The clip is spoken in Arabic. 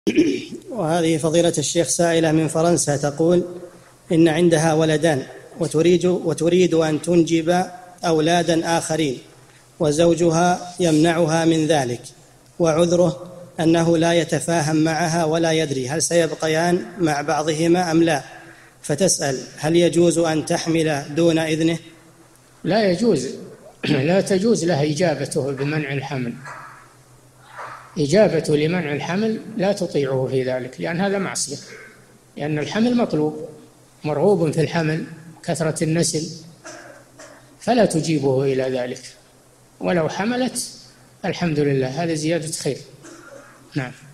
وهذه فضيلة الشيخ سائلة من فرنسا تقول إن عندها ولدان وتريد أن تنجب أولادا آخرين، وزوجها يمنعها من ذلك، وعذره أنه لا يتفاهم معها ولا يدري هل سيبقيان مع بعضهما أم لا، فتسأل هل يجوز أن تحمل دون إذنه؟ لا يجوز، لا تجوز لها إجابته بمنع الحمل. إجابته لمنع الحمل لا تطيعه في ذلك، لأن هذا معصية، لأن الحمل مطلوب، مرغوب في الحمل، كثرة النسل، فلا تجيبه إلى ذلك. ولو حملت الحمد لله، هذا زيادة خير. نعم.